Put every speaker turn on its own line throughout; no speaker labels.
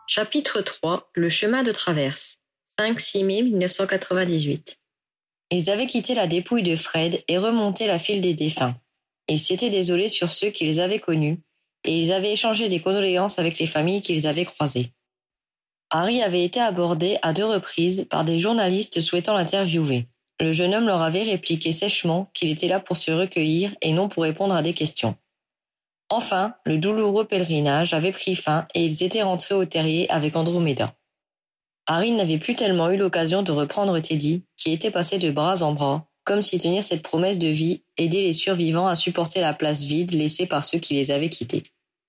Chapitre 3. Le chemin de traverse. 5-6 mai 1998. Ils avaient quitté la dépouille de Fred et remonté la file des défunts. Ils s'étaient désolés sur ceux qu'ils avaient connus et ils avaient échangé des condoléances avec les familles qu'ils avaient croisées. Harry avait été abordé à 2 reprises par des journalistes souhaitant l'interviewer. Le jeune homme leur avait répliqué sèchement qu'il était là pour se recueillir et non pour répondre à des questions. Enfin, le douloureux pèlerinage avait pris fin et ils étaient rentrés au terrier avec Andromeda. Harry n'avait plus tellement eu l'occasion de reprendre Teddy, qui était passé de bras en bras, comme si tenir cette promesse de vie aidait les survivants à supporter la place vide laissée par ceux qui les avaient quittés.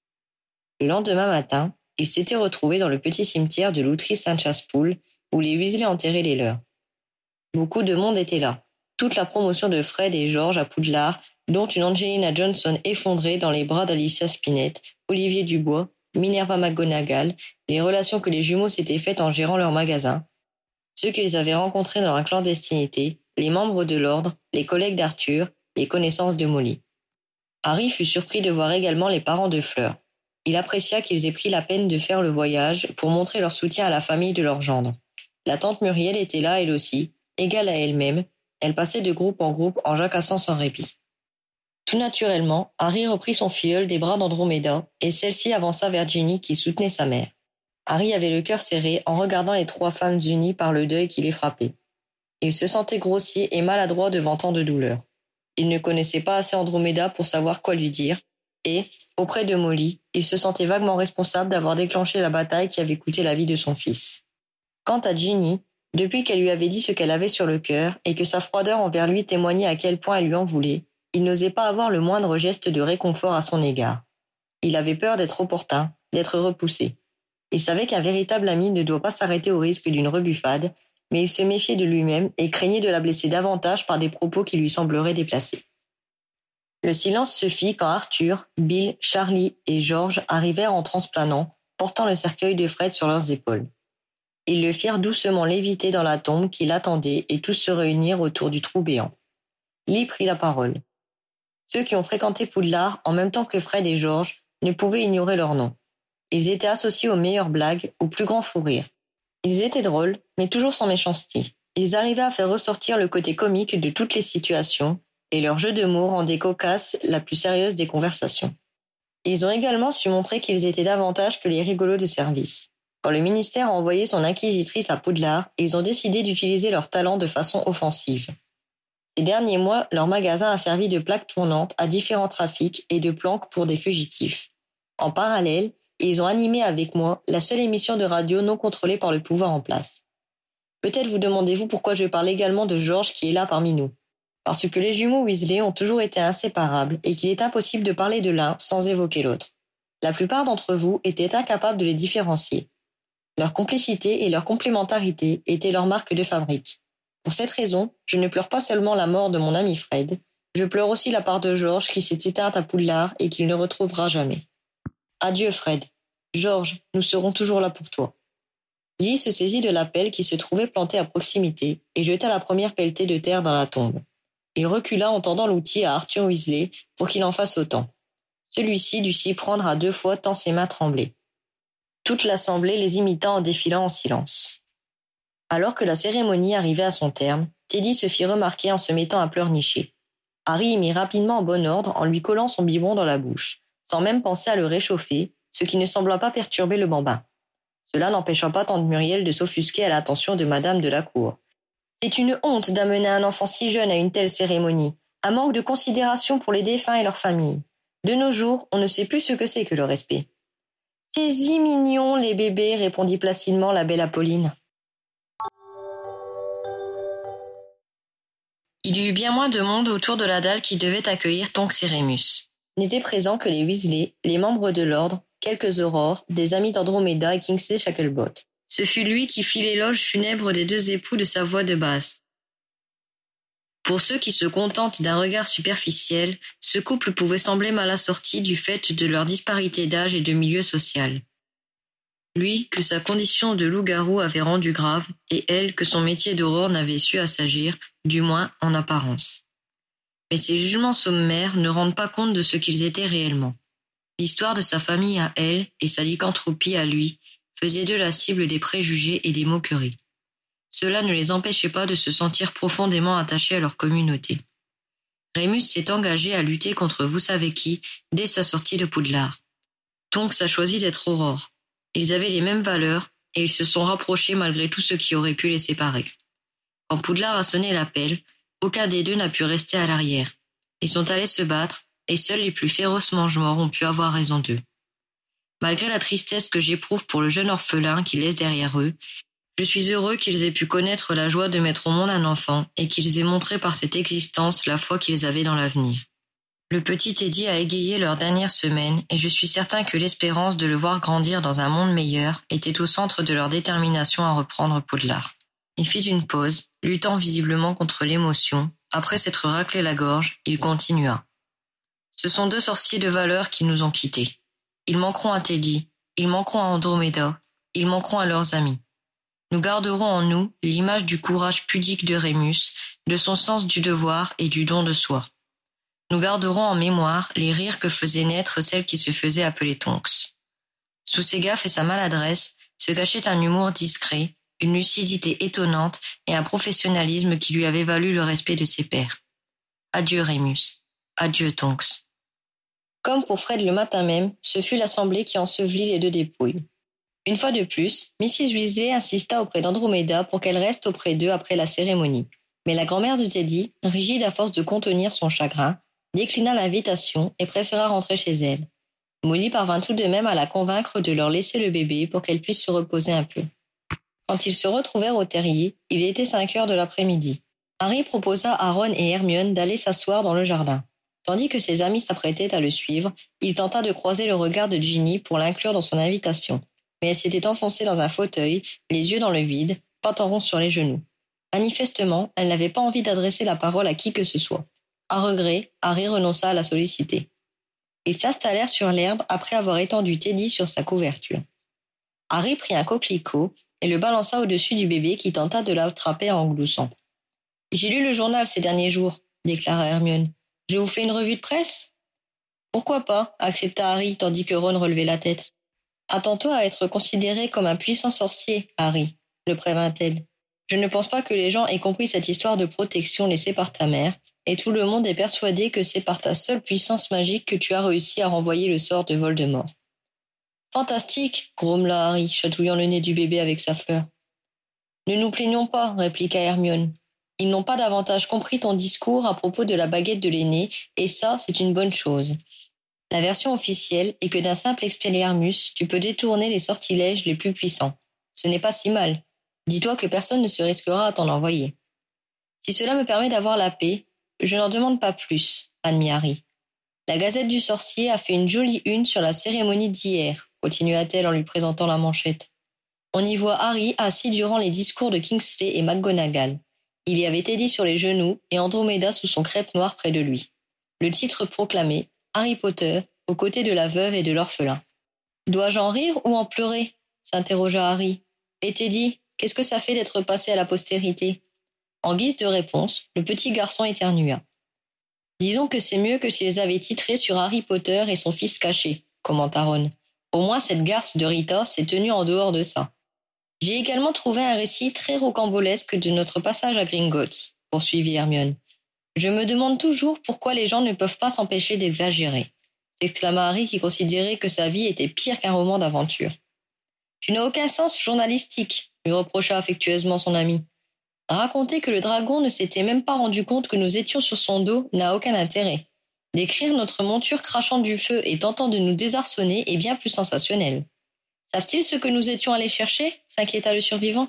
Le lendemain matin, ils s'étaient retrouvés dans le petit cimetière de Lootry Saint-Chaspool, où les Weasley enterraient les leurs. Beaucoup de monde était là. Toute la promotion de Fred et George à Poudlard, dont une Angelina Johnson effondrée dans les bras d'Alicia Spinnet, Olivier Dubois, Minerva McGonagall, les relations que les jumeaux s'étaient faites en gérant leur magasin, ceux qu'ils avaient rencontrés dans la clandestinité, les membres de l'ordre, les collègues d'Arthur, les connaissances de Molly. Harry fut surpris de voir également les parents de Fleur. Il apprécia qu'ils aient pris la peine de faire le voyage pour montrer leur soutien à la famille de leur gendre. La tante Muriel était là elle aussi, égale à elle-même, elle passait de groupe en groupe en jacassant sans répit. Tout naturellement, Harry reprit son filleul des bras d'Andromeda et celle-ci avança vers Ginny qui soutenait sa mère. Harry avait le cœur serré en regardant les 3 femmes unies par le deuil qui les frappait. Il se sentait grossier et maladroit devant tant de douleur. Il ne connaissait pas assez Andromeda pour savoir quoi lui dire et, auprès de Molly, il se sentait vaguement responsable d'avoir déclenché la bataille qui avait coûté la vie de son fils. Quant à Ginny, depuis qu'elle lui avait dit ce qu'elle avait sur le cœur et que sa froideur envers lui témoignait à quel point elle lui en voulait, il n'osait pas avoir le moindre geste de réconfort à son égard. Il avait peur d'être opportun, d'être repoussé. Il savait qu'un véritable ami ne doit pas s'arrêter au risque d'une rebuffade, mais il se méfiait de lui-même et craignait de la blesser davantage par des propos qui lui sembleraient déplacés. Le silence se fit quand Arthur, Bill, Charlie et George arrivèrent en transplanant, portant le cercueil de Fred sur leurs épaules. Ils le firent doucement léviter dans la tombe qui l'attendait et tous se réunirent autour du trou béant. Lee prit la parole. Ceux qui ont fréquenté Poudlard en même temps que Fred et George ne pouvaient ignorer leur nom. Ils étaient associés aux meilleures blagues, aux plus grands fous rires. Ils étaient drôles, mais toujours sans méchanceté. Ils arrivaient à faire ressortir le côté comique de toutes les situations, et leur jeu de mots rendait cocasse la plus sérieuse des conversations. Ils ont également su montrer qu'ils étaient davantage que les rigolos de service. Quand le ministère a envoyé son inquisitrice à Poudlard, ils ont décidé d'utiliser leur talent de façon offensive. Ces derniers mois, leur magasin a servi de plaque tournante à différents trafics et de planque pour des fugitifs. En parallèle, ils ont animé avec moi la seule émission de radio non contrôlée par le pouvoir en place. Peut-être vous demandez-vous pourquoi je parle également de George qui est là parmi nous. Parce que les jumeaux Weasley ont toujours été inséparables et qu'il est impossible de parler de l'un sans évoquer l'autre. La plupart d'entre vous étaient incapables de les différencier. Leur complicité et leur complémentarité étaient leur marque de fabrique. Pour cette raison, je ne pleure pas seulement la mort de mon ami Fred, je pleure aussi la part de George qui s'est éteinte à Poudlard et qu'il ne retrouvera jamais. Adieu Fred. George, nous serons toujours là pour toi. Lee se saisit de la pelle qui se trouvait plantée à proximité et jeta la première pelletée de terre dans la tombe. Il recula en tendant l'outil à Arthur Weasley pour qu'il en fasse autant. Celui-ci dut s'y prendre à 2 fois tant ses mains tremblaient. Toute l'assemblée les imita en défilant en silence. Alors que la cérémonie arrivait à son terme, Teddy se fit remarquer en se mettant à pleurnicher. Harry y mit rapidement en bon ordre en lui collant son biberon dans la bouche, sans même penser à le réchauffer, ce qui ne sembla pas perturber le bambin. Cela n'empêcha pas tante Muriel de s'offusquer à l'attention de madame de la cour. « C'est une honte d'amener un enfant si jeune à une telle cérémonie, un manque de considération pour les défunts et leurs familles. De nos jours, on ne sait plus ce que c'est que le respect. »« C'est si mignon, les bébés, » répondit placidement la belle Apolline. Il y eut bien moins de monde autour de la dalle qui devait accueillir Tonks et Rémus. N'étaient présents que les Weasley, les membres de l'ordre, quelques aurores, des amis d'Andromeda et Kingsley Shacklebolt. Ce fut lui qui fit l'éloge funèbre des 2 époux de sa voix de basse. Pour ceux qui se contentent d'un regard superficiel, ce couple pouvait sembler mal assorti du fait de leur disparité d'âge et de milieu social. Lui, que sa condition de loup-garou avait rendu grave, et elle, que son métier d'aurore n'avait su assagir, du moins en apparence. Mais ces jugements sommaires ne rendent pas compte de ce qu'ils étaient réellement. L'histoire de sa famille à elle et sa lycanthropie à lui faisaient d'eux la cible des préjugés et des moqueries. Cela ne les empêchait pas de se sentir profondément attachés à leur communauté. Rémus s'est engagé à lutter contre vous savez qui dès sa sortie de Poudlard. Tonks a choisi d'être Aurore. Ils avaient les mêmes valeurs et ils se sont rapprochés malgré tout ce qui aurait pu les séparer. Quand Poudlard a sonné l'appel, aucun des deux n'a pu rester à l'arrière. Ils sont allés se battre et seuls les plus féroces mange-morts ont pu avoir raison d'eux. Malgré la tristesse que j'éprouve pour le jeune orphelin qu'ils laissent derrière eux, je suis heureux qu'ils aient pu connaître la joie de mettre au monde un enfant et qu'ils aient montré par cette existence la foi qu'ils avaient dans l'avenir. Le petit Teddy a égayé leurs dernières semaines et je suis certain que l'espérance de le voir grandir dans un monde meilleur était au centre de leur détermination à reprendre Poudlard. Il fit une pause, luttant visiblement contre l'émotion. Après s'être raclé la gorge, il continua. Ce sont deux sorciers de valeur qui nous ont quittés. Ils manqueront à Teddy, ils manqueront à Andromeda, ils manqueront à leurs amis. Nous garderons en nous l'image du courage pudique de Rémus, de son sens du devoir et du don de soi. Nous garderons en mémoire les rires que faisait naître celle qui se faisait appeler Tonks. Sous ses gaffes et sa maladresse se cachait un humour discret, une lucidité étonnante et un professionnalisme qui lui avait valu le respect de ses pairs. Adieu Rémus, adieu Tonks. Comme pour Fred le matin même, ce fut l'assemblée qui ensevelit les deux dépouilles. Une fois de plus, Mrs. Weasley insista auprès d'Andromeda pour qu'elle reste auprès d'eux après la cérémonie. Mais la grand-mère de Teddy, rigide à force de contenir son chagrin, déclina l'invitation et préféra rentrer chez elle. Molly parvint tout de même à la convaincre de leur laisser le bébé pour qu'elle puisse se reposer un peu. Quand ils se retrouvèrent au terrier, il était 5 heures de l'après-midi. Harry proposa à Ron et Hermione d'aller s'asseoir dans le jardin. Tandis que ses amis s'apprêtaient à le suivre, il tenta de croiser le regard de Ginny pour l'inclure dans son invitation. Mais elle s'était enfoncée dans un fauteuil, les yeux dans le vide, pattes en rond sur les genoux. Manifestement, elle n'avait pas envie d'adresser la parole à qui que ce soit. À regret, Harry renonça à la solliciter. Ils s'installèrent sur l'herbe après avoir étendu Teddy sur sa couverture. Harry prit un coquelicot et le balança au-dessus du bébé qui tenta de l'attraper en gloussant. « J'ai lu le journal ces derniers jours, » déclara Hermione. « Je vous fais une revue de presse ?»« Pourquoi pas ?» accepta Harry tandis que Ron relevait la tête. « Attends-toi à être considéré comme un puissant sorcier, Harry, » le prévint-elle. « Je ne pense pas que les gens aient compris cette histoire de protection laissée par ta mère, et tout le monde est persuadé que c'est par ta seule puissance magique que tu as réussi à renvoyer le sort de Voldemort. » « Fantastique !» grommela Harry, chatouillant le nez du bébé avec sa fleur. « Ne nous plaignons pas, » répliqua Hermione. « Ils n'ont pas davantage compris ton discours à propos de la baguette de l'aîné, et ça, c'est une bonne chose. La version officielle est que d'un simple expelliarmus, tu peux détourner les sortilèges les plus puissants. Ce n'est pas si mal. Dis-toi que personne ne se risquera à t'en envoyer. Si cela me permet d'avoir la paix, je n'en demande pas plus, admit Harry. La Gazette du Sorcier a fait une jolie une sur la cérémonie d'hier, continua-t-elle en lui présentant la manchette. On y voit Harry assis durant les discours de Kingsley et McGonagall. Il y avait Teddy sur les genoux et Andromeda sous son crêpe noire près de lui. Le titre proclamait « Harry Potter, aux côtés de la veuve et de l'orphelin ». « Dois-je en rire ou en pleurer ?» s'interrogea Harry. « Et Teddy, qu'est-ce que ça fait d'être passé à la postérité ?» En guise de réponse, le petit garçon éternua. « Disons que c'est mieux que s'ils avaient titré sur Harry Potter et son fils caché, » commenta Ron. « Au moins cette garce de Rita s'est tenue en dehors de ça. » « J'ai également trouvé un récit très rocambolesque de notre passage à Gringotts, » poursuivit Hermione. « Je me demande toujours pourquoi les gens ne peuvent pas s'empêcher d'exagérer, » s'exclama Harry qui considérait que sa vie était pire qu'un roman d'aventure. « Tu n'as aucun sens journalistique, » lui reprocha affectueusement son ami. « Raconter que le dragon ne s'était même pas rendu compte que nous étions sur son dos n'a aucun intérêt. Décrire notre monture crachant du feu et tentant de nous désarçonner est bien plus sensationnel. » « Savent-ils ce que nous étions allés chercher ?» s'inquiéta le survivant.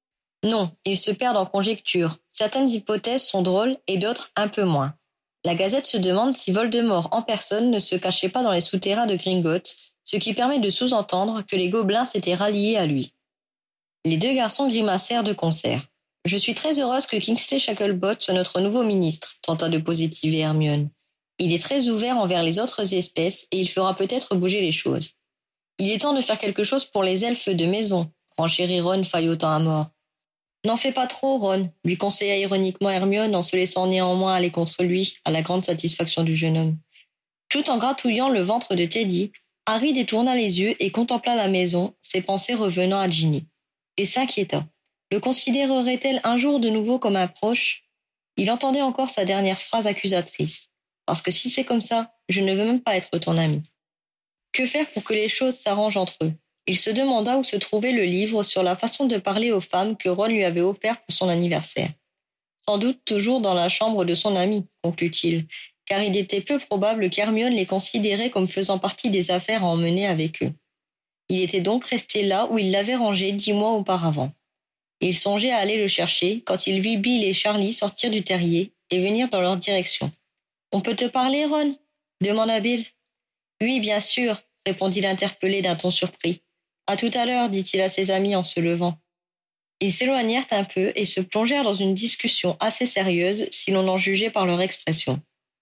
« Non, ils se perdent en conjectures. Certaines hypothèses sont drôles et d'autres un peu moins. La Gazette se demande si Voldemort en personne ne se cachait pas dans les souterrains de Gringotts, ce qui permet de sous-entendre que les gobelins s'étaient ralliés à lui. » Les deux garçons grimacèrent de concert. « Je suis très heureuse que Kingsley Shacklebolt soit notre nouveau ministre, » tenta de positiver Hermione. « Il est très ouvert envers les autres espèces et il fera peut-être bouger les choses. » « Il est temps de faire quelque chose pour les elfes de maison, » renchérit Ron faillotant à mort. « N'en fais pas trop, Ron, » lui conseilla ironiquement Hermione en se laissant néanmoins aller contre lui, à la grande satisfaction du jeune homme. Tout en gratouillant le ventre de Teddy, Harry détourna les yeux et contempla la maison, ses pensées revenant à Ginny. Il s'inquiéta. Le considérerait-elle un jour de nouveau comme un proche? Il entendait encore sa dernière phrase accusatrice. Parce que si c'est comme ça, je ne veux même pas être ton ami. Que faire pour que les choses s'arrangent entre eux? Il se demanda où se trouvait le livre sur la façon de parler aux femmes que Ron lui avait offert pour son anniversaire. Sans doute toujours dans la chambre de son ami, conclut-il, car il était peu probable qu'Hermione les considérait comme faisant partie des affaires à emmener avec eux. Il était donc resté là où il l'avait rangé 10 mois auparavant. Il songeait à aller le chercher quand il vit Bill et Charlie sortir du terrier et venir dans leur direction. « On peut te parler, Ron ?» demanda Bill. « Oui, bien sûr, » répondit l'interpellé d'un ton surpris. « À tout à l'heure, » dit-il à ses amis en se levant. Ils s'éloignèrent un peu et se plongèrent dans une discussion assez sérieuse si l'on en jugeait par leur expression.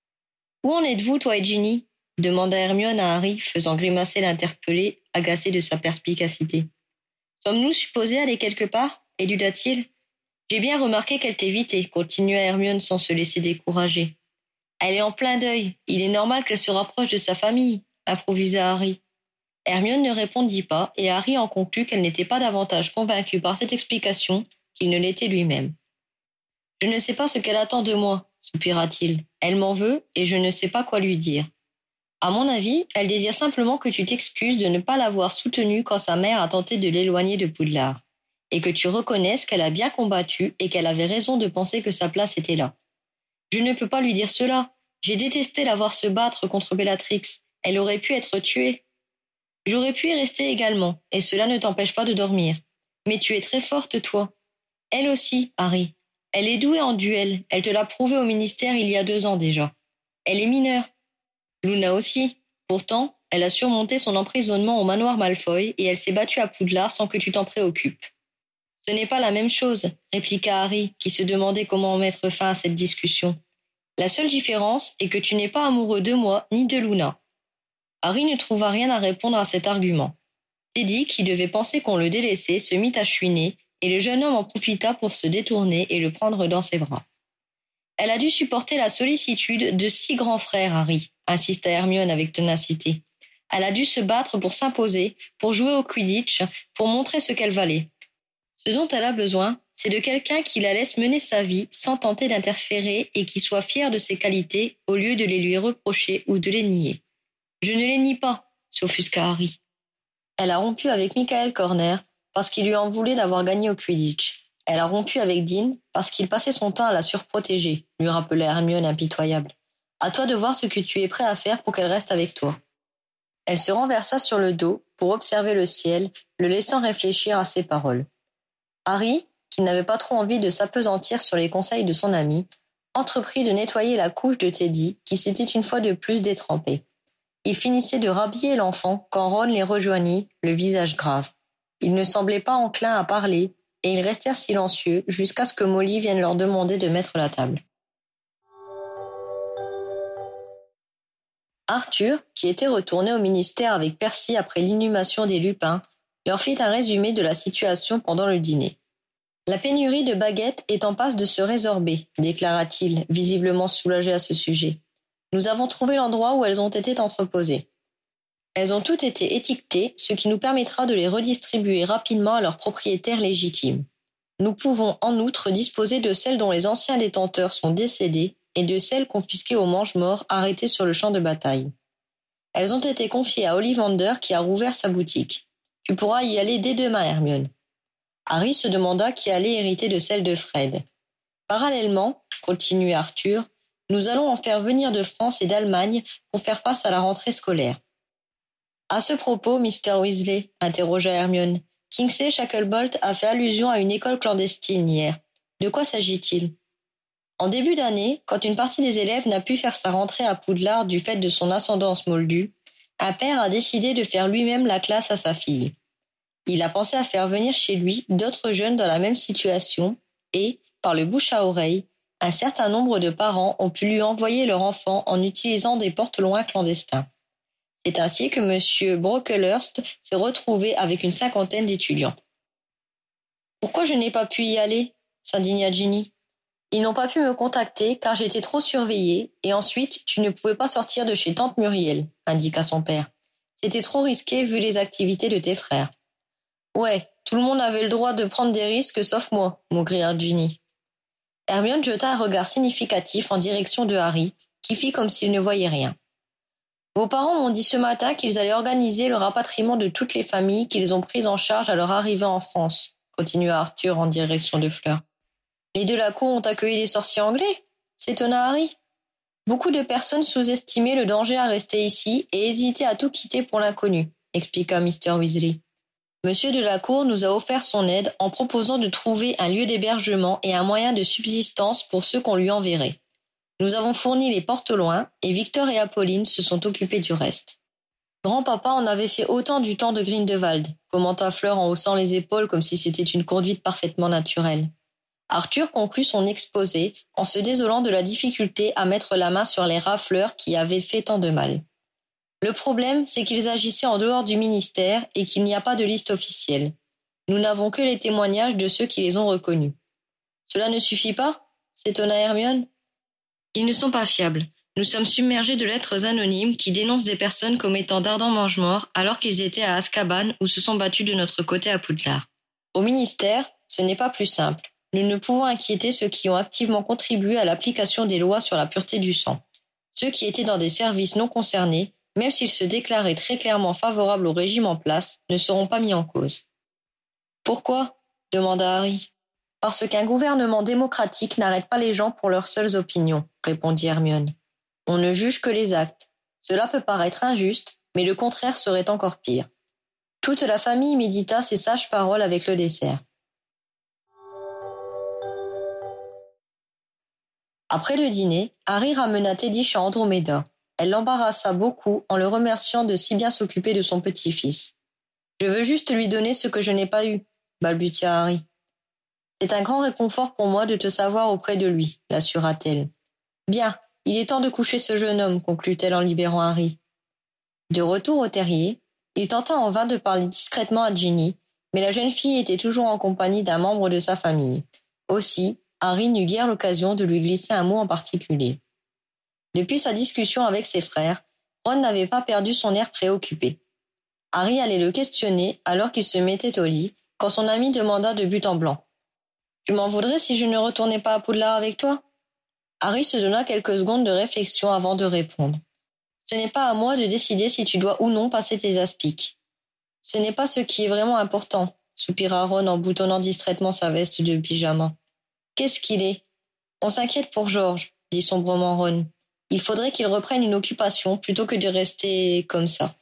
« Où en êtes-vous, toi et Ginny ?» demanda Hermione à Harry, faisant grimacer l'interpellé, agacé de sa perspicacité. « Sommes-nous supposés aller quelque part ?» éluda-t-il. « J'ai bien remarqué qu'elle t'évitait, » continua Hermione sans se laisser décourager. « Elle est en plein deuil. Il est normal qu'elle se rapproche de sa famille, » improvisa Harry. Hermione ne répondit pas et Harry en conclut qu'elle n'était pas davantage convaincue par cette explication qu'il ne l'était lui-même. « Je ne sais pas ce qu'elle attend de moi, » soupira-t-il. « Elle m'en veut et je ne sais pas quoi lui dire. À mon avis, elle désire simplement que tu t'excuses de ne pas l'avoir soutenue quand sa mère a tenté de l'éloigner de Poudlard, et que tu reconnaisses qu'elle a bien combattu et qu'elle avait raison de penser que sa place était là. Je ne peux pas lui dire cela. J'ai détesté la voir se battre contre Bellatrix. Elle aurait pu être tuée. J'aurais pu y rester également, et cela ne t'empêche pas de dormir. Mais tu es très forte, toi. Elle aussi, Harry. Elle est douée en duel. Elle te l'a prouvé au ministère il y a 2 ans déjà. Elle est mineure. Luna aussi. Pourtant, elle a surmonté son emprisonnement au manoir Malfoy et elle s'est battue à Poudlard sans que tu t'en préoccupes. Ce n'est pas la même chose, répliqua Harry, qui se demandait comment mettre fin à cette discussion. La seule différence est que tu n'es pas amoureux de moi ni de Luna. Harry ne trouva rien à répondre à cet argument. Teddy, qui devait penser qu'on le délaissait, se mit à chouiner, et le jeune homme en profita pour se détourner et le prendre dans ses bras. « Elle a dû supporter la sollicitude de 6 grands frères, Harry, » insista Hermione avec ténacité. « Elle a dû se battre pour s'imposer, pour jouer au Quidditch, pour montrer ce qu'elle valait. Ce dont elle a besoin, c'est de quelqu'un qui la laisse mener sa vie sans tenter d'interférer et qui soit fier de ses qualités au lieu de les lui reprocher ou de les nier. » « Je ne les nie pas, » s'offusqua Harry. « Elle a rompu avec Michael Corner parce qu'il lui en voulait d'avoir gagné au Quidditch. Elle a rompu avec Dean parce qu'il passait son temps à la surprotéger, » lui rappelait Hermione impitoyable. « À toi de voir ce que tu es prêt à faire pour qu'elle reste avec toi. » Elle se renversa sur le dos pour observer le ciel, le laissant réfléchir à ses paroles. Harry, qui n'avait pas trop envie de s'appesantir sur les conseils de son ami, entreprit de nettoyer la couche de Teddy qui s'était une fois de plus détrempée. Il finissait de rhabiller l'enfant quand Ron les rejoignit, le visage grave. Il ne semblait pas enclin à parler, et ils restèrent silencieux jusqu'à ce que Molly vienne leur demander de mettre la table. Arthur, qui était retourné au ministère avec Percy après l'inhumation des Lupins, leur fit un résumé de la situation pendant le dîner. « La pénurie de baguettes est en passe de se résorber, » déclara-t-il, visiblement soulagé à ce sujet. « Nous avons trouvé l'endroit où elles ont été entreposées. Elles ont toutes été étiquetées, ce qui nous permettra de les redistribuer rapidement à leurs propriétaires légitimes. Nous pouvons en outre disposer de celles dont les anciens détenteurs sont décédés et de celles confisquées aux mange-morts arrêtés sur le champ de bataille. Elles ont été confiées à Ollivander qui a rouvert sa boutique. Tu pourras y aller dès demain, Hermione. » Harry se demanda qui allait hériter de celle de Fred. « Parallèlement, » continua Arthur, « nous allons en faire venir de France et d'Allemagne pour faire face à la rentrée scolaire. » « À ce propos, Mr. Weasley, » interrogea Hermione, « Kingsley Shacklebolt a fait allusion à une école clandestine hier. De quoi s'agit-il ? » En début d'année, quand une partie des élèves n'a pu faire sa rentrée à Poudlard du fait de son ascendance moldue, un père a décidé de faire lui-même la classe à sa fille. Il a pensé à faire venir chez lui d'autres jeunes dans la même situation et, par le bouche à oreille, un certain nombre de parents ont pu lui envoyer leur enfant en utilisant des porte-loin clandestins. C'est ainsi que M. Brocklehurst s'est retrouvé avec une 50aine d'étudiants. « Pourquoi je n'ai pas pu y aller ?» s'indigna Ginny. « Ils n'ont pas pu me contacter car j'étais trop surveillée et ensuite tu ne pouvais pas sortir de chez tante Muriel, indiqua son père. C'était trop risqué vu les activités de tes frères. Ouais, tout le monde avait le droit de prendre des risques sauf moi, maugréa Ginny. Hermione jeta un regard significatif en direction de Harry, qui fit comme s'il ne voyait rien. Vos parents m'ont dit ce matin qu'ils allaient organiser le rapatriement de toutes les familles qu'ils ont prises en charge à leur arrivée en France, continua Arthur en direction de Fleur. Les de la cour ont accueilli des sorciers anglais, s'étonna Harry. Beaucoup de personnes sous-estimaient le danger à rester ici et hésitaient à tout quitter pour l'inconnu, expliqua Mr. Weasley. Monsieur de la Cour nous a offert son aide en proposant de trouver un lieu d'hébergement et un moyen de subsistance pour ceux qu'on lui enverrait. Nous avons fourni les portes au loin et Victor et Apolline se sont occupés du reste. Grand-papa en avait fait autant du temps de Grindelwald, commenta Fleur en haussant les épaules comme si c'était une conduite parfaitement naturelle. Arthur conclut son exposé en se désolant de la difficulté à mettre la main sur les rafleurs qui avaient fait tant de mal. Le problème, c'est qu'ils agissaient en dehors du ministère et qu'il n'y a pas de liste officielle. Nous n'avons que les témoignages de ceux qui les ont reconnus. Cela ne suffit pas ? S'étonna Hermione. Ils ne sont pas fiables. Nous sommes submergés de lettres anonymes qui dénoncent des personnes commettant d'ardents mange-morts alors qu'ils étaient à Azkaban ou se sont battus de notre côté à Poudlard. Au ministère, ce n'est pas plus simple. Nous ne pouvons inquiéter ceux qui ont activement contribué à l'application des lois sur la pureté du sang. Ceux qui étaient dans des services non concernés, même s'ils se déclaraient très clairement favorables au régime en place, ne seront pas mis en cause. Pourquoi ? Demanda Harry. Parce qu'un gouvernement démocratique n'arrête pas les gens pour leurs seules opinions, répondit Hermione. On ne juge que les actes. Cela peut paraître injuste, mais le contraire serait encore pire. Toute la famille médita ces sages paroles avec le dessert. Après le dîner, Harry ramena Teddy chez Andromeda. Elle l'embarrassa beaucoup en le remerciant de si bien s'occuper de son petit-fils. « Je veux juste lui donner ce que je n'ai pas eu », balbutia Harry. « C'est un grand réconfort pour moi de te savoir auprès de lui », l'assura-t-elle. « Bien, il est temps de coucher ce jeune homme », conclut-elle en libérant Harry. De retour au terrier, il tenta en vain de parler discrètement à Ginny, mais la jeune fille était toujours en compagnie d'un membre de sa famille. Aussi, Harry n'eut guère l'occasion de lui glisser un mot en particulier. Depuis sa discussion avec ses frères, Ron n'avait pas perdu son air préoccupé. Harry allait le questionner alors qu'il se mettait au lit, quand son ami demanda de but en blanc. « Tu m'en voudrais si je ne retournais pas à Poudlard avec toi ?» Harry se donna quelques secondes de réflexion avant de répondre. « Ce n'est pas à moi de décider si tu dois ou non passer tes aspics. »« Ce n'est pas ce qui est vraiment important, » soupira Ron en boutonnant distraitement sa veste de pyjama. « Qu'est-ce qu'il est ? » On s'inquiète pour George, dit sombrement Ron. Il faudrait qu'il reprenne une occupation plutôt que de rester comme ça.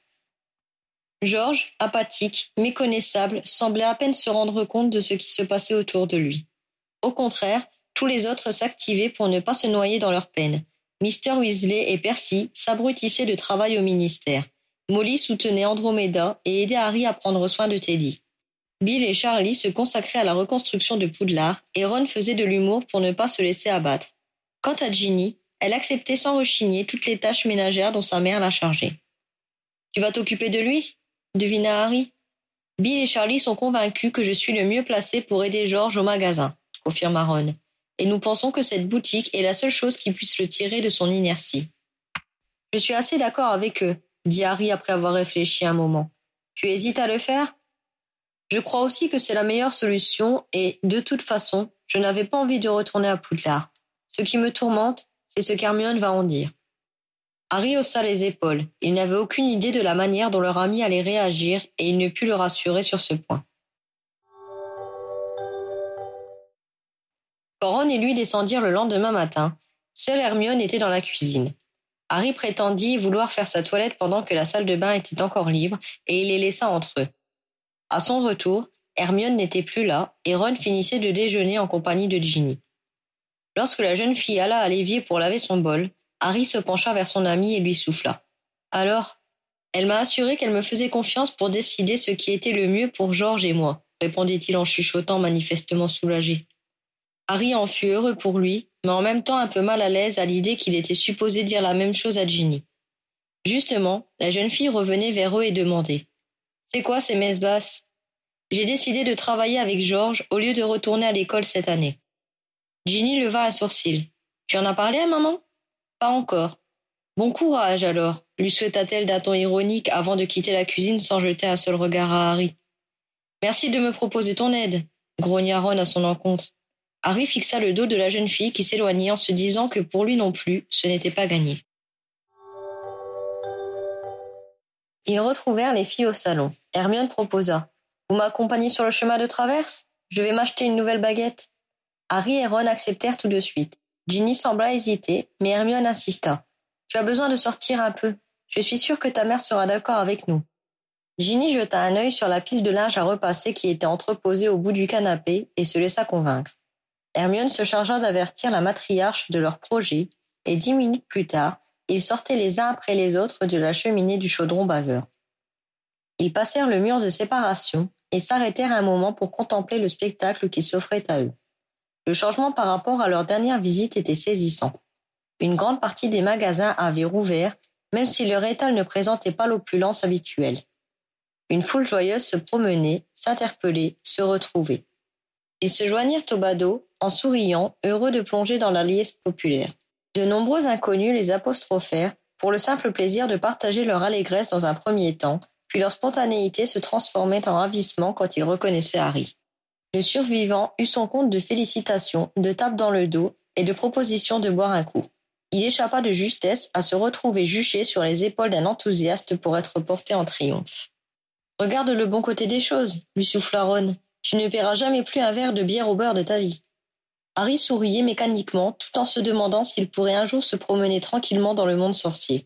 George, apathique, méconnaissable, semblait à peine se rendre compte de ce qui se passait autour de lui. Au contraire, tous les autres s'activaient pour ne pas se noyer dans leur peine. Mr. Weasley et Percy s'abrutissaient de travail au ministère. Molly soutenait Andromeda et aidait Harry à prendre soin de Teddy. Bill et Charlie se consacraient à la reconstruction de Poudlard et Ron faisait de l'humour pour ne pas se laisser abattre. Quant à Ginny, elle acceptait sans rechigner toutes les tâches ménagères dont sa mère la chargeait. « Tu vas t'occuper de lui ?» devina Harry. « Bill et Charlie sont convaincus que je suis le mieux placé pour aider George au magasin, » confirma Ron. « Et nous pensons que cette boutique est la seule chose qui puisse le tirer de son inertie. »« Je suis assez d'accord avec eux, » dit Harry après avoir réfléchi un moment. « Tu hésites à le faire ? » « Je crois aussi que c'est la meilleure solution et, de toute façon, je n'avais pas envie de retourner à Poudlard. Ce qui me tourmente, c'est ce qu'Hermione va en dire. » Harry haussa les épaules. Il n'avait aucune idée de la manière dont leur ami allait réagir et il ne put le rassurer sur ce point. Quand Ron et lui descendirent le lendemain matin, seule Hermione était dans la cuisine. Harry prétendit vouloir faire sa toilette pendant que la salle de bain était encore libre et il les laissa entre eux. À son retour, Hermione n'était plus là et Ron finissait de déjeuner en compagnie de Ginny. Lorsque la jeune fille alla à l'évier pour laver son bol, Harry se pencha vers son amie et lui souffla. « Alors ? Elle m'a assuré qu'elle me faisait confiance pour décider ce qui était le mieux pour George et moi, répondit-il en chuchotant manifestement soulagé. Harry en fut heureux pour lui, mais en même temps un peu mal à l'aise à l'idée qu'il était supposé dire la même chose à Ginny. Justement, la jeune fille revenait vers eux et demandait « C'est quoi ces messes basses ? J'ai décidé de travailler avec George au lieu de retourner à l'école cette année. » Ginny leva un sourcil. « Tu en as parlé à maman ? » « Pas encore. »« Bon courage alors, lui souhaita-t-elle d'un ton ironique avant de quitter la cuisine sans jeter un seul regard à Harry. Merci de me proposer ton aide, grogna Ron à son encontre. Harry fixa le dos de la jeune fille qui s'éloignait en se disant que pour lui non plus, ce n'était pas gagné. Ils retrouvèrent les filles au salon. Hermione proposa. Vous m'accompagnez sur le chemin de traverse? Je vais m'acheter une nouvelle baguette. Harry et Ron acceptèrent tout de suite. Ginny sembla hésiter, mais Hermione insista. Tu as besoin de sortir un peu. Je suis sûre que ta mère sera d'accord avec nous. Ginny jeta un œil sur la pile de linge à repasser qui était entreposée au bout du canapé et se laissa convaincre. Hermione se chargea d'avertir la matriarche de leur projet, et 10 minutes plus tard, ils sortaient les uns après les autres de la cheminée du chaudron baveur. Ils passèrent le mur de séparation et s'arrêtèrent un moment pour contempler le spectacle qui s'offrait à eux. Le changement par rapport à leur dernière visite était saisissant. Une grande partie des magasins avaient rouvert, même si leur étal ne présentait pas l'opulence habituelle. Une foule joyeuse se promenait, s'interpellait, se retrouvait. Ils se joignirent au badaud, en souriant, heureux de plonger dans la liesse populaire. De nombreux inconnus les apostrophèrent pour le simple plaisir de partager leur allégresse dans un premier temps, puis leur spontanéité se transformait en ravissement quand ils reconnaissaient Harry. Le survivant eut son compte de félicitations, de tapes dans le dos et de propositions de boire un coup. Il échappa de justesse à se retrouver juché sur les épaules d'un enthousiaste pour être porté en triomphe. « Regarde le bon côté des choses, lui souffla Ron. Tu ne paieras jamais plus un verre de bière au beurre de ta vie. » Harry souriait mécaniquement, tout en se demandant s'il pourrait un jour se promener tranquillement dans le monde sorcier.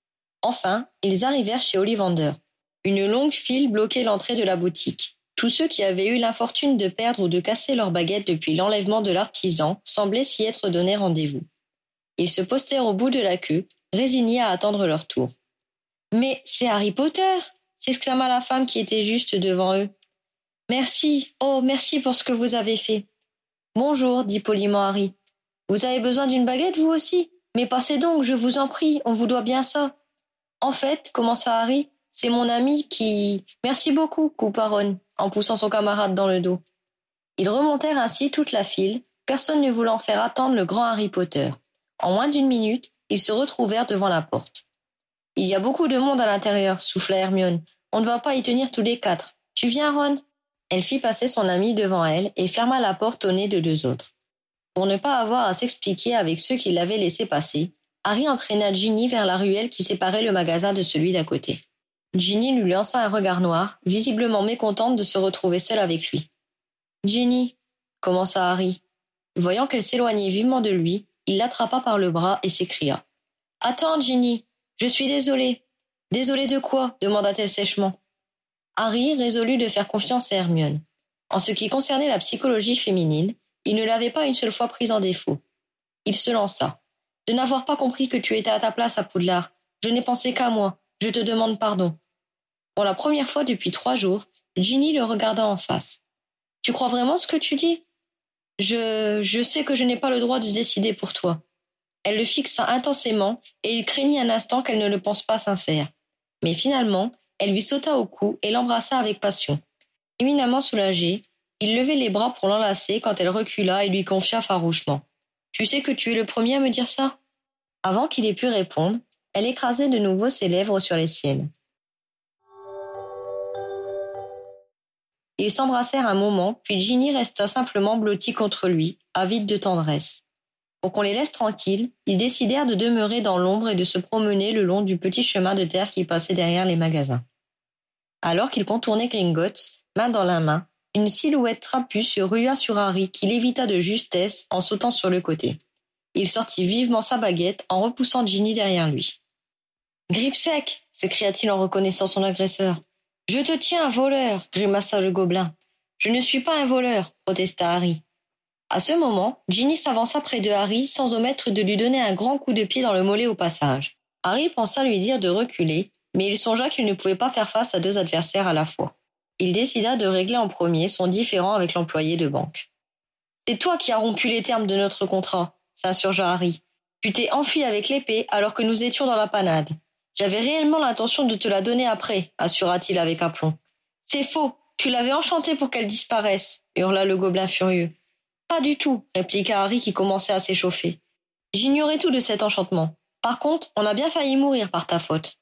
Enfin, ils arrivèrent chez Ollivander. Une longue file bloquait l'entrée de la boutique. Tous ceux qui avaient eu l'infortune de perdre ou de casser leur baguette depuis l'enlèvement de l'artisan semblaient s'y être donné rendez-vous. Ils se postèrent au bout de la queue, résignés à attendre leur tour. « Mais c'est Harry Potter !» s'exclama la femme qui était juste devant eux. « Merci, oh merci pour ce que vous avez fait. »« Bonjour, dit poliment Harry. Vous avez besoin d'une baguette, vous aussi? Mais passez donc, je vous en prie, on vous doit bien ça. »« En fait, commença Harry, c'est mon ami qui... » « Merci beaucoup, coupa Ron, en poussant son camarade dans le dos. Ils remontèrent ainsi toute la file, personne ne voulant faire attendre le grand Harry Potter. En moins d'1 minute, ils se retrouvèrent devant la porte. « Il y a beaucoup de monde à l'intérieur, souffla Hermione. On ne va pas y tenir tous les 4. Tu viens, Ron ?» Elle fit passer son ami devant elle et ferma la porte au nez de 2 autres. Pour ne pas avoir à s'expliquer avec ceux qui l'avaient laissé passer, Harry entraîna Ginny vers la ruelle qui séparait le magasin de celui d'à côté. Ginny lui lança un regard noir, visiblement mécontente de se retrouver seule avec lui. « Ginny, » commença Harry. Voyant qu'elle s'éloignait vivement de lui, il l'attrapa par le bras et s'écria. « Attends, Ginny, je suis désolé. »« Désolé de quoi ?» demanda-t-elle sèchement. Harry résolut de faire confiance à Hermione. En ce qui concernait la psychologie féminine, il ne l'avait pas une seule fois prise en défaut. Il se lança. « De n'avoir pas compris que tu étais à ta place à Poudlard. Je n'ai pensé qu'à moi. Je te demande pardon. » Pour la première fois depuis 3 jours, Ginny le regarda en face. « Tu crois vraiment ce que tu dis ? Je sais que je n'ai pas le droit de décider pour toi. » Elle le fixa intensément et il craignit un instant qu'elle ne le pense pas sincère. Mais finalement, elle lui sauta au cou et l'embrassa avec passion. Éminemment soulagé, il levait les bras pour l'enlacer quand elle recula et lui confia farouchement. « Tu sais que tu es le premier à me dire ça ?» Avant qu'il ait pu répondre, elle écrasait de nouveau ses lèvres sur les siennes. Ils s'embrassèrent un moment, puis Ginny resta simplement blottie contre lui, avide de tendresse. Pour qu'on les laisse tranquilles, ils décidèrent de demeurer dans l'ombre et de se promener le long du petit chemin de terre qui passait derrière les magasins. Alors qu'ils contournaient Gringotts, main dans la main, une silhouette trapue se rua sur Harry qui l'évita de justesse en sautant sur le côté. Il sortit vivement sa baguette en repoussant Ginny derrière lui. « Gripsec !» s'écria-t-il en reconnaissant son agresseur. « Je te tiens, voleur !» grimaça le gobelin. « Je ne suis pas un voleur !» protesta Harry. À ce moment, Ginny s'avança près de Harry sans omettre de lui donner un grand coup de pied dans le mollet au passage. Harry pensa lui dire de reculer, mais il songea qu'il ne pouvait pas faire face à 2 adversaires à la fois. Il décida de régler en premier son différend avec l'employé de banque. « C'est toi qui as rompu les termes de notre contrat !» s'insurgea Harry. « Tu t'es enfui avec l'épée alors que nous étions dans la panade. J'avais réellement l'intention de te la donner après, assura-t-il avec aplomb. « C'est faux, tu l'avais enchantée pour qu'elle disparaisse, hurla le gobelin furieux. « Pas du tout, répliqua Harry qui commençait à s'échauffer. J'ignorais tout de cet enchantement. Par contre, on a bien failli mourir par ta faute.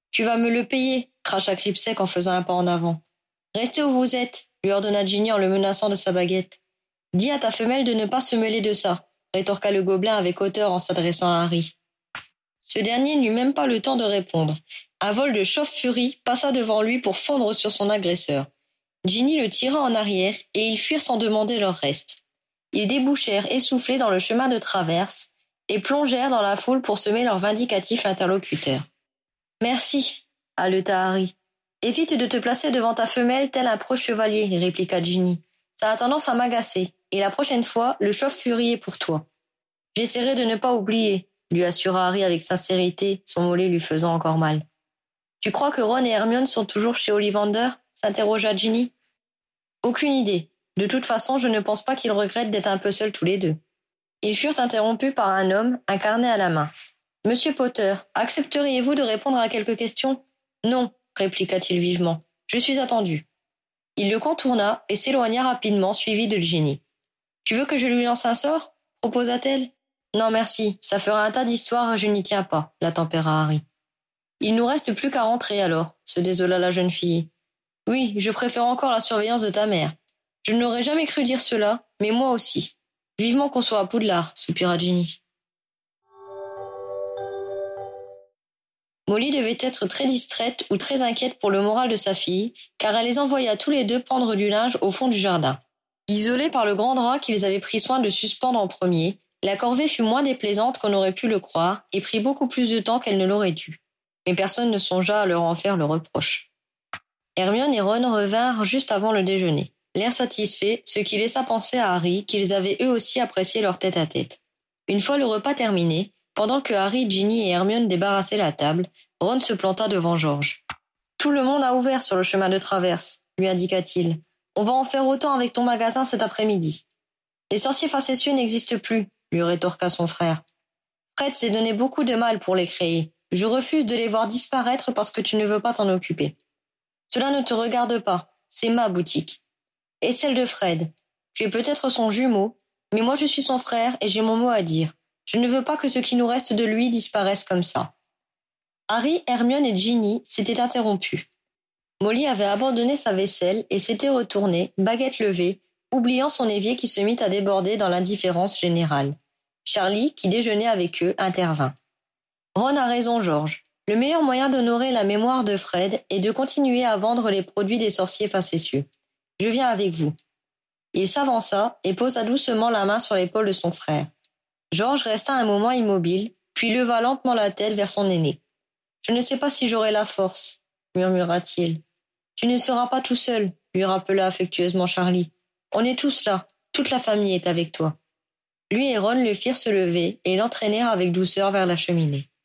Tu vas me le payer, cracha Cripsec en faisant un pas en avant. Restez où vous êtes, lui ordonna Ginny en le menaçant de sa baguette. Dis à ta femelle de ne pas se mêler de ça, rétorqua le gobelin avec hauteur en s'adressant à Harry. Ce dernier n'eut même pas le temps de répondre. Un vol de chauffe-furie passa devant lui pour fondre sur son agresseur. Ginny le tira en arrière et ils fuirent sans demander leur reste. Ils débouchèrent essoufflés dans le chemin de traverse et plongèrent dans la foule pour semer leur vindicatif interlocuteur. « Merci, haleta Harry. Évite de te placer devant ta femelle tel un pro-chevalier, répliqua Ginny. Ça a tendance à m'agacer, et la prochaine fois, le chauffe-furie est pour toi. J'essaierai de ne pas oublier, lui assura Harry avec sincérité, son mollet lui faisant encore mal. Tu crois que Ron et Hermione sont toujours chez Ollivander ? S'interrogea Ginny. Aucune idée. De toute façon, je ne pense pas qu'ils regrettent d'être un peu seuls tous les deux. Ils furent interrompus par un homme, un carnet à la main. Monsieur Potter, accepteriez-vous de répondre à quelques questions ? Non, répliqua-t-il vivement. Je suis attendu. Il le contourna et s'éloigna rapidement, suivi de Ginny. Tu veux que je lui lance un sort ? Proposa-t-elle. Non, merci, ça fera un tas d'histoires et je n'y tiens pas, la tempéra Harry. Il nous reste plus qu'à rentrer alors, se désola la jeune fille. Oui, je préfère encore la surveillance de ta mère. Je n'aurais jamais cru dire cela, mais moi aussi. Vivement qu'on soit à Poudlard, soupira Ginny. Molly devait être très distraite ou très inquiète pour le moral de sa fille, car elle les envoya tous les deux pendre du linge au fond du jardin. Isolés par le grand drap qu'ils avaient pris soin de suspendre en premier, la corvée fut moins déplaisante qu'on aurait pu le croire et prit beaucoup plus de temps qu'elle ne l'aurait dû. Mais personne ne songea à leur en faire le reproche. Hermione et Ron revinrent juste avant le déjeuner, l'air satisfait, ce qui laissa penser à Harry qu'ils avaient eux aussi apprécié leur tête-à-tête. Une fois le repas terminé, pendant que Harry, Ginny et Hermione débarrassaient la table, Ron se planta devant George. « Tout le monde a ouvert sur le chemin de traverse, lui indiqua-t-il. On va en faire autant avec ton magasin cet après-midi. Les sorciers facétieux n'existent plus, lui rétorqua son frère. Fred s'est donné beaucoup de mal pour les créer. Je refuse de les voir disparaître parce que tu ne veux pas t'en occuper. Cela ne te regarde pas, c'est ma boutique. Et celle de Fred. Tu es peut-être son jumeau, mais moi je suis son frère et j'ai mon mot à dire. Je ne veux pas que ce qui nous reste de lui disparaisse comme ça. » Harry, Hermione et Ginny s'étaient interrompus. Molly avait abandonné sa vaisselle et s'était retournée, baguette levée, oubliant son évier qui se mit à déborder dans l'indifférence générale. Charlie, qui déjeunait avec eux, intervint. « Ron a raison, George. Le meilleur moyen d'honorer la mémoire de Fred est de continuer à vendre les produits des sorciers facétieux. Je viens avec vous. » Il s'avança et posa doucement la main sur l'épaule de son frère. George resta un moment immobile, puis leva lentement la tête vers son aîné. « Je ne sais pas si j'aurai la force, » murmura-t-il. « Tu ne seras pas tout seul, » lui rappela affectueusement Charlie. « On est tous là, toute la famille est avec toi. » Lui et Ron le firent se lever et l'entraînèrent avec douceur vers la cheminée.